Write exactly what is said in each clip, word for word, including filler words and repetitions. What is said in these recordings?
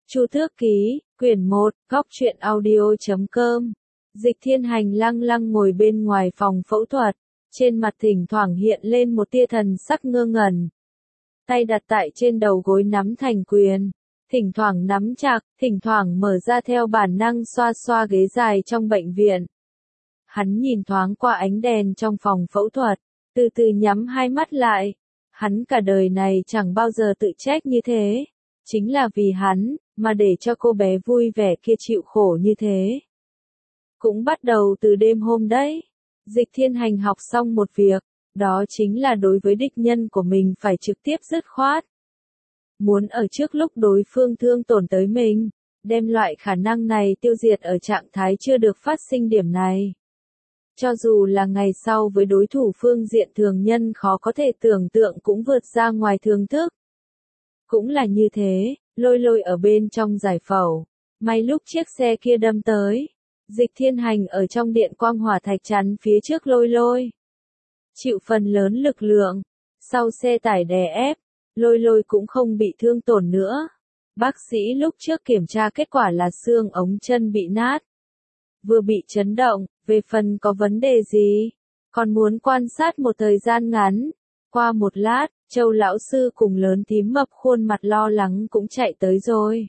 Chu Tước Ký, quyển một, góc truyện audio chấm com. Dịch Thiên Hành lăng lăng ngồi bên ngoài phòng phẫu thuật, trên mặt thỉnh thoảng hiện lên một tia thần sắc ngơ ngẩn. Tay đặt tại trên đầu gối nắm thành quyền, thỉnh thoảng nắm chặt, thỉnh thoảng mở ra theo bản năng xoa xoa ghế dài trong bệnh viện. Hắn nhìn thoáng qua ánh đèn trong phòng phẫu thuật, từ từ nhắm hai mắt lại. Hắn cả đời này chẳng bao giờ tự trách như thế. Chính là vì hắn, mà để cho cô bé vui vẻ kia chịu khổ như thế. Cũng bắt đầu từ đêm hôm đấy. Dịch Thiên Hành học xong một việc, đó chính là đối với địch nhân của mình phải trực tiếp dứt khoát. Muốn ở trước lúc đối phương thương tổn tới mình, đem loại khả năng này tiêu diệt ở trạng thái chưa được phát sinh điểm này. Cho dù là ngày sau với đối thủ phương diện thường nhân khó có thể tưởng tượng cũng vượt ra ngoài thường thức. Cũng là như thế, Lôi Lôi ở bên trong giải phẫu, may lúc chiếc xe kia đâm tới. Dịch Thiên Hành ở trong điện quang hỏa thạch chắn phía trước Lôi Lôi. Chịu phần lớn lực lượng, sau xe tải đè ép, Lôi Lôi cũng không bị thương tổn nữa. Bác sĩ lúc trước kiểm tra kết quả là xương ống chân bị nát. Vừa bị chấn động, về phần có vấn đề gì, còn muốn quan sát một thời gian ngắn. Qua một lát, Châu lão sư cùng lớn thím mập khuôn mặt lo lắng cũng chạy tới rồi.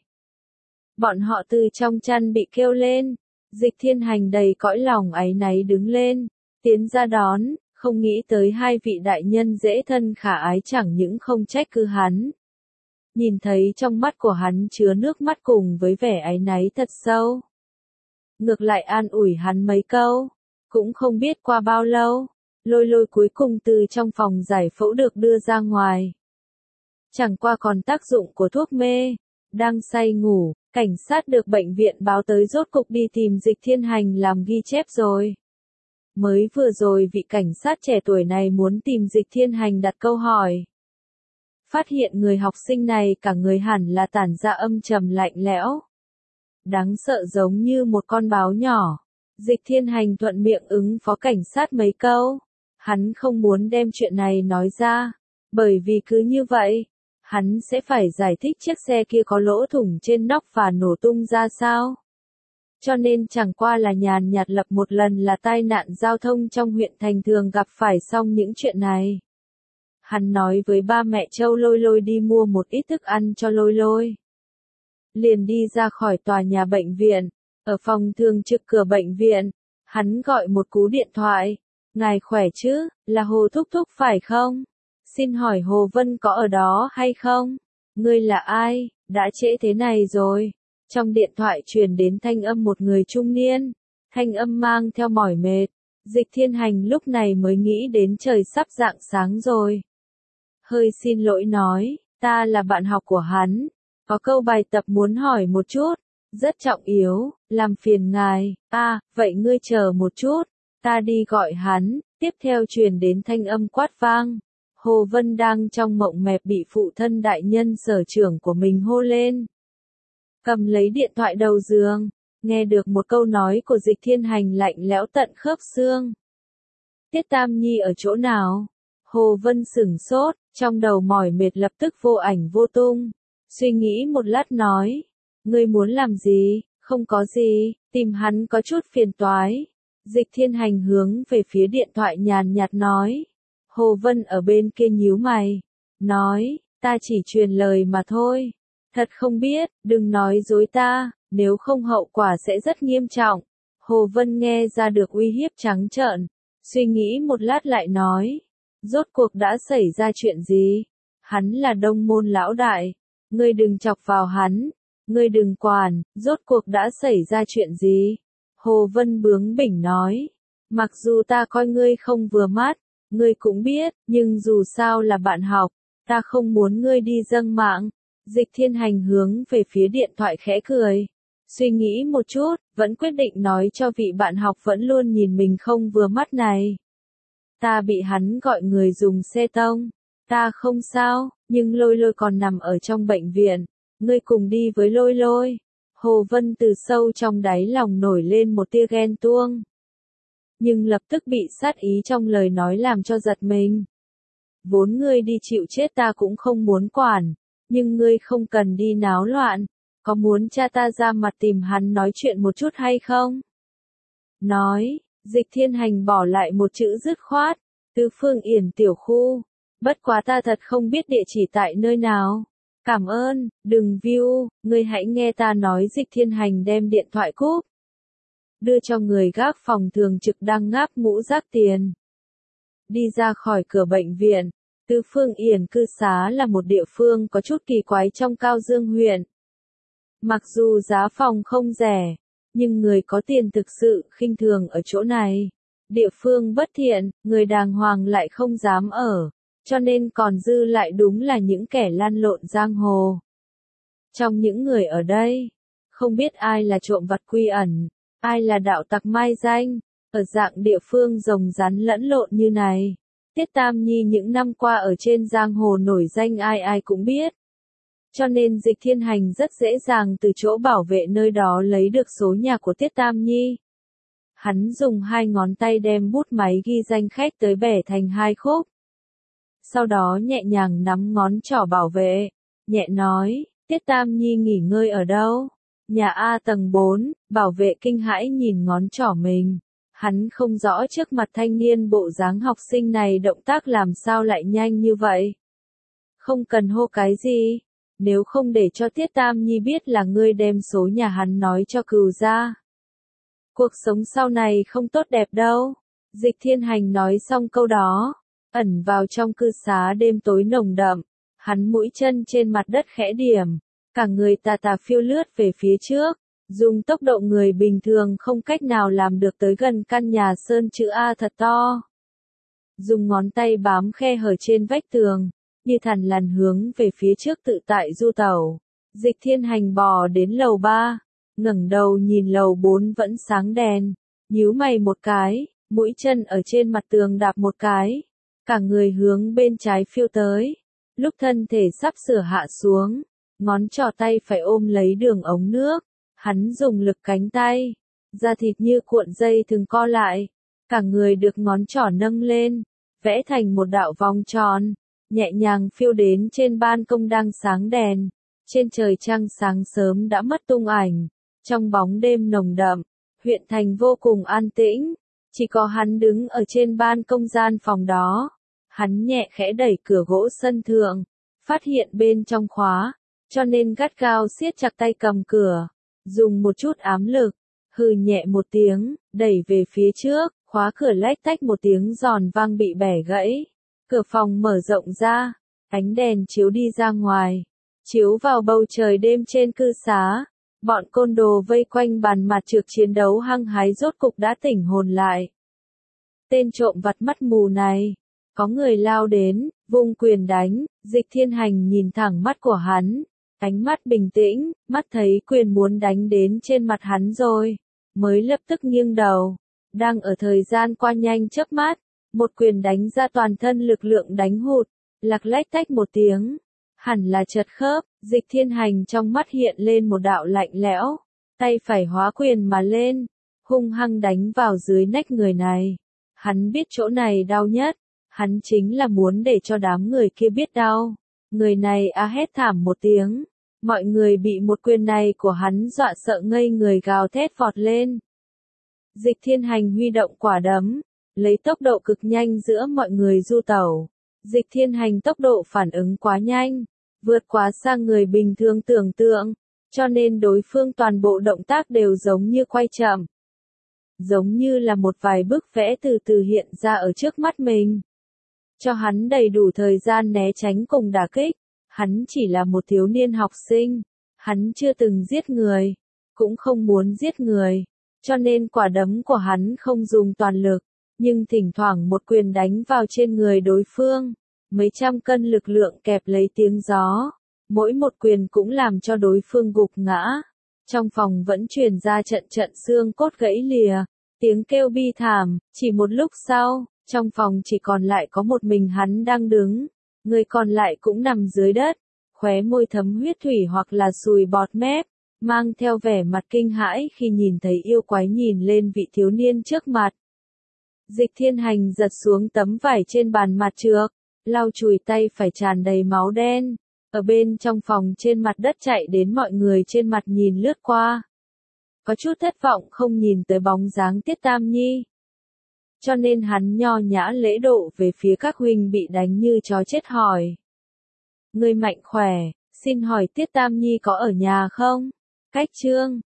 Bọn họ từ trong chăn bị kêu lên. Dịch Thiên Hành đầy cõi lòng áy náy đứng lên, tiến ra đón, không nghĩ tới hai vị đại nhân dễ thân khả ái chẳng những không trách cứ hắn. Nhìn thấy trong mắt của hắn chứa nước mắt cùng với vẻ áy náy thật sâu. Ngược lại an ủi hắn mấy câu, cũng không biết qua bao lâu, Lôi Lôi cuối cùng từ trong phòng giải phẫu được đưa ra ngoài. Chẳng qua còn tác dụng của thuốc mê, đang say ngủ. Cảnh sát được bệnh viện báo tới rốt cục đi tìm Dịch Thiên Hành làm ghi chép rồi. Mới vừa rồi vị cảnh sát trẻ tuổi này muốn tìm Dịch Thiên Hành đặt câu hỏi. Phát hiện người học sinh này cả người hẳn là tản ra âm trầm lạnh lẽo. Đáng sợ giống như một con báo nhỏ. Dịch Thiên Hành thuận miệng ứng phó cảnh sát mấy câu. Hắn không muốn đem chuyện này nói ra. Bởi vì cứ như vậy, hắn sẽ phải giải thích chiếc xe kia có lỗ thủng trên nóc và nổ tung ra sao. Cho nên chẳng qua là nhàn nhạt lập một lần là tai nạn giao thông trong huyện thành thường gặp phải xong những chuyện này. Hắn nói với ba mẹ Châu Lôi Lôi đi mua một ít thức ăn cho Lôi Lôi. Liền đi ra khỏi tòa nhà bệnh viện, ở phòng thường trực cửa bệnh viện, hắn gọi một cú điện thoại. Ngài khỏe chứ, là Hồ Thúc Thúc phải không? Xin hỏi Hồ Vân có ở đó hay không? Ngươi là ai? Đã trễ thế này rồi. Trong điện thoại truyền đến thanh âm một người trung niên. Thanh âm mang theo mỏi mệt. Dịch Thiên Hành lúc này mới nghĩ đến trời sắp rạng sáng rồi. Hơi xin lỗi nói, ta là bạn học của hắn. Có câu bài tập muốn hỏi một chút. Rất trọng yếu, làm phiền ngài. À, vậy ngươi chờ một chút. Ta đi gọi hắn. Tiếp theo truyền đến thanh âm quát vang. Hồ Vân đang trong mộng mẹp bị phụ thân đại nhân sở trưởng của mình hô lên. Cầm lấy điện thoại đầu giường, nghe được một câu nói của Dịch Thiên Hành lạnh lẽo tận khớp xương. Tiết Tam Nhi ở chỗ nào? Hồ Vân sửng sốt, trong đầu mỏi mệt lập tức vô ảnh vô tung. Suy nghĩ một lát nói, ngươi muốn làm gì? Không có gì, tìm hắn có chút phiền toái. Dịch Thiên Hành hướng về phía điện thoại nhàn nhạt nói. Hồ Vân ở bên kia nhíu mày, nói, ta chỉ truyền lời mà thôi. Thật không biết, đừng nói dối ta, nếu không hậu quả sẽ rất nghiêm trọng. Hồ Vân nghe ra được uy hiếp trắng trợn, suy nghĩ một lát lại nói, rốt cuộc đã xảy ra chuyện gì? Hắn là Đông Môn lão đại, ngươi đừng chọc vào hắn, ngươi đừng quản, rốt cuộc đã xảy ra chuyện gì? Hồ Vân bướng bỉnh nói, mặc dù ta coi ngươi không vừa mắt, ngươi cũng biết, nhưng dù sao là bạn học, ta không muốn ngươi đi dâng mạng. Dịch Thiên Hành hướng về phía điện thoại khẽ cười. Suy nghĩ một chút, vẫn quyết định nói cho vị bạn học vẫn luôn nhìn mình không vừa mắt này. Ta bị hắn gọi người dùng xe tông. Ta không sao, nhưng Lôi Lôi còn nằm ở trong bệnh viện. Ngươi cùng đi với Lôi Lôi. Hồ Vân từ sâu trong đáy lòng nổi lên một tia ghen tuông. Nhưng lập tức bị sát ý trong lời nói làm cho giật mình. Vốn ngươi đi chịu chết ta cũng không muốn quản, nhưng ngươi không cần đi náo loạn, có muốn cha ta ra mặt tìm hắn nói chuyện một chút hay không? Nói, Dịch Thiên Hành bỏ lại một chữ dứt khoát, Tứ Phương Yển tiểu khu, bất quá ta thật không biết địa chỉ tại nơi nào. Cảm ơn, đừng view, ngươi hãy nghe ta nói. Dịch Thiên Hành đem điện thoại cúp, đưa cho người gác phòng thường trực đang ngáp ngũ rác tiền. Đi ra khỏi cửa bệnh viện, Tứ Phương Yển cư xá là một địa phương có chút kỳ quái trong Cao Dương huyện. Mặc dù giá phòng không rẻ, nhưng người có tiền thực sự khinh thường ở chỗ này. Địa phương bất thiện, người đàng hoàng lại không dám ở, cho nên còn dư lại đúng là những kẻ lăn lộn giang hồ. Trong những người ở đây, không biết ai là trộm vặt quy ẩn, ai là đạo tặc mai danh, ở dạng địa phương rồng rắn lẫn lộn như này. Tiết Tam Nhi những năm qua ở trên giang hồ nổi danh ai ai cũng biết. Cho nên Dịch Thiên Hành rất dễ dàng từ chỗ bảo vệ nơi đó lấy được số nhà của Tiết Tam Nhi. Hắn dùng hai ngón tay đem bút máy ghi danh khách tới bẻ thành hai khúc. Sau đó nhẹ nhàng nắm ngón trỏ bảo vệ, nhẹ nói, Tiết Tam Nhi nghỉ ngơi ở đâu? Nhà A tầng bốn, bảo vệ kinh hãi nhìn ngón trỏ mình. Hắn không rõ trước mặt thanh niên bộ dáng học sinh này động tác làm sao lại nhanh như vậy. Không cần hô cái gì, nếu không để cho Tiết Tam Nhi biết là ngươi đem số nhà hắn nói cho Cừu ra. Cuộc sống sau này không tốt đẹp đâu. Dịch Thiên Hành nói xong câu đó, ẩn vào trong cư xá đêm tối nồng đậm, hắn mũi chân trên mặt đất khẽ điểm, cả người tà tà phiêu lướt về phía trước, dùng tốc độ người bình thường không cách nào làm được tới gần căn nhà sơn chữ A thật to. Dùng ngón tay bám khe hở trên vách tường, như thằn lằn hướng về phía trước tự tại du tẩu. Dịch Thiên Hành bò đến lầu ba, ngẩng đầu nhìn lầu bốn vẫn sáng đèn, nhíu mày một cái, mũi chân ở trên mặt tường đạp một cái, cả người hướng bên trái phiêu tới. Lúc thân thể sắp sửa hạ xuống, ngón trỏ tay phải ôm lấy đường ống nước, hắn dùng lực cánh tay, da thịt như cuộn dây thừng co lại, cả người được ngón trỏ nâng lên, vẽ thành một đạo vòng tròn, nhẹ nhàng phiêu đến trên ban công đang sáng đèn. Trên trời trăng sáng sớm đã mất tung ảnh, trong bóng đêm nồng đậm, huyện thành vô cùng an tĩnh, chỉ có hắn đứng ở trên ban công gian phòng đó. Hắn nhẹ khẽ đẩy cửa gỗ sân thượng, phát hiện bên trong khóa, cho nên gắt gao siết chặt tay cầm cửa, dùng một chút ám lực, hừ nhẹ một tiếng, đẩy về phía trước, khóa cửa lách tách một tiếng giòn vang bị bẻ gãy. Cửa phòng mở rộng ra, ánh đèn chiếu đi ra ngoài, chiếu vào bầu trời đêm trên cư xá. Bọn côn đồ vây quanh bàn mặt trược chiến đấu hăng hái rốt cục đã tỉnh hồn lại. Tên trộm vặt mắt mù này, có người lao đến, vung quyền đánh. Dịch Thiên Hành nhìn thẳng mắt của hắn, ánh mắt bình tĩnh, mắt thấy quyền muốn đánh đến trên mặt hắn rồi, mới lập tức nghiêng đầu. Đang ở thời gian qua nhanh chớp mắt, một quyền đánh ra toàn thân lực lượng đánh hụt, lạc lách tách một tiếng, hẳn là chật khớp. Dịch Thiên Hành trong mắt hiện lên một đạo lạnh lẽo, tay phải hóa quyền mà lên, hung hăng đánh vào dưới nách người này. Hắn biết chỗ này đau nhất, hắn chính là muốn để cho đám người kia biết đau. Người này a hét thảm một tiếng, mọi người bị một quyền này của hắn dọa sợ ngây người gào thét vọt lên. Dịch Thiên Hành huy động quả đấm, lấy tốc độ cực nhanh giữa mọi người du tẩu. Dịch Thiên Hành tốc độ phản ứng quá nhanh, vượt quá xa người bình thường tưởng tượng, cho nên đối phương toàn bộ động tác đều giống như quay chậm. Giống như là một vài bức vẽ từ từ hiện ra ở trước mắt mình. Cho hắn đầy đủ thời gian né tránh cùng đả kích. Hắn chỉ là một thiếu niên học sinh, hắn chưa từng giết người, cũng không muốn giết người, cho nên quả đấm của hắn không dùng toàn lực, nhưng thỉnh thoảng một quyền đánh vào trên người đối phương. Mấy trăm cân lực lượng kẹp lấy tiếng gió, mỗi một quyền cũng làm cho đối phương gục ngã. Trong phòng vẫn truyền ra trận trận xương cốt gãy lìa, tiếng kêu bi thảm. Chỉ một lúc sau, trong phòng chỉ còn lại có một mình hắn đang đứng, người còn lại cũng nằm dưới đất, khóe môi thấm huyết thủy hoặc là sùi bọt mép, mang theo vẻ mặt kinh hãi khi nhìn thấy yêu quái nhìn lên vị thiếu niên trước mặt. Dịch Thiên Hành giật xuống tấm vải trên bàn mặt trược, lau chùi tay phải tràn đầy máu đen, Ở bên trong phòng trên mặt đất chạy đến mọi người trên mặt nhìn lướt qua. Có chút thất vọng không nhìn tới bóng dáng Tiết Tam Nhi. Cho nên hắn nho nhã lễ độ về phía các huynh bị đánh như chó chết hỏi. Người mạnh khỏe, xin hỏi Tiết Tam Nhi có ở nhà không? Cách Trương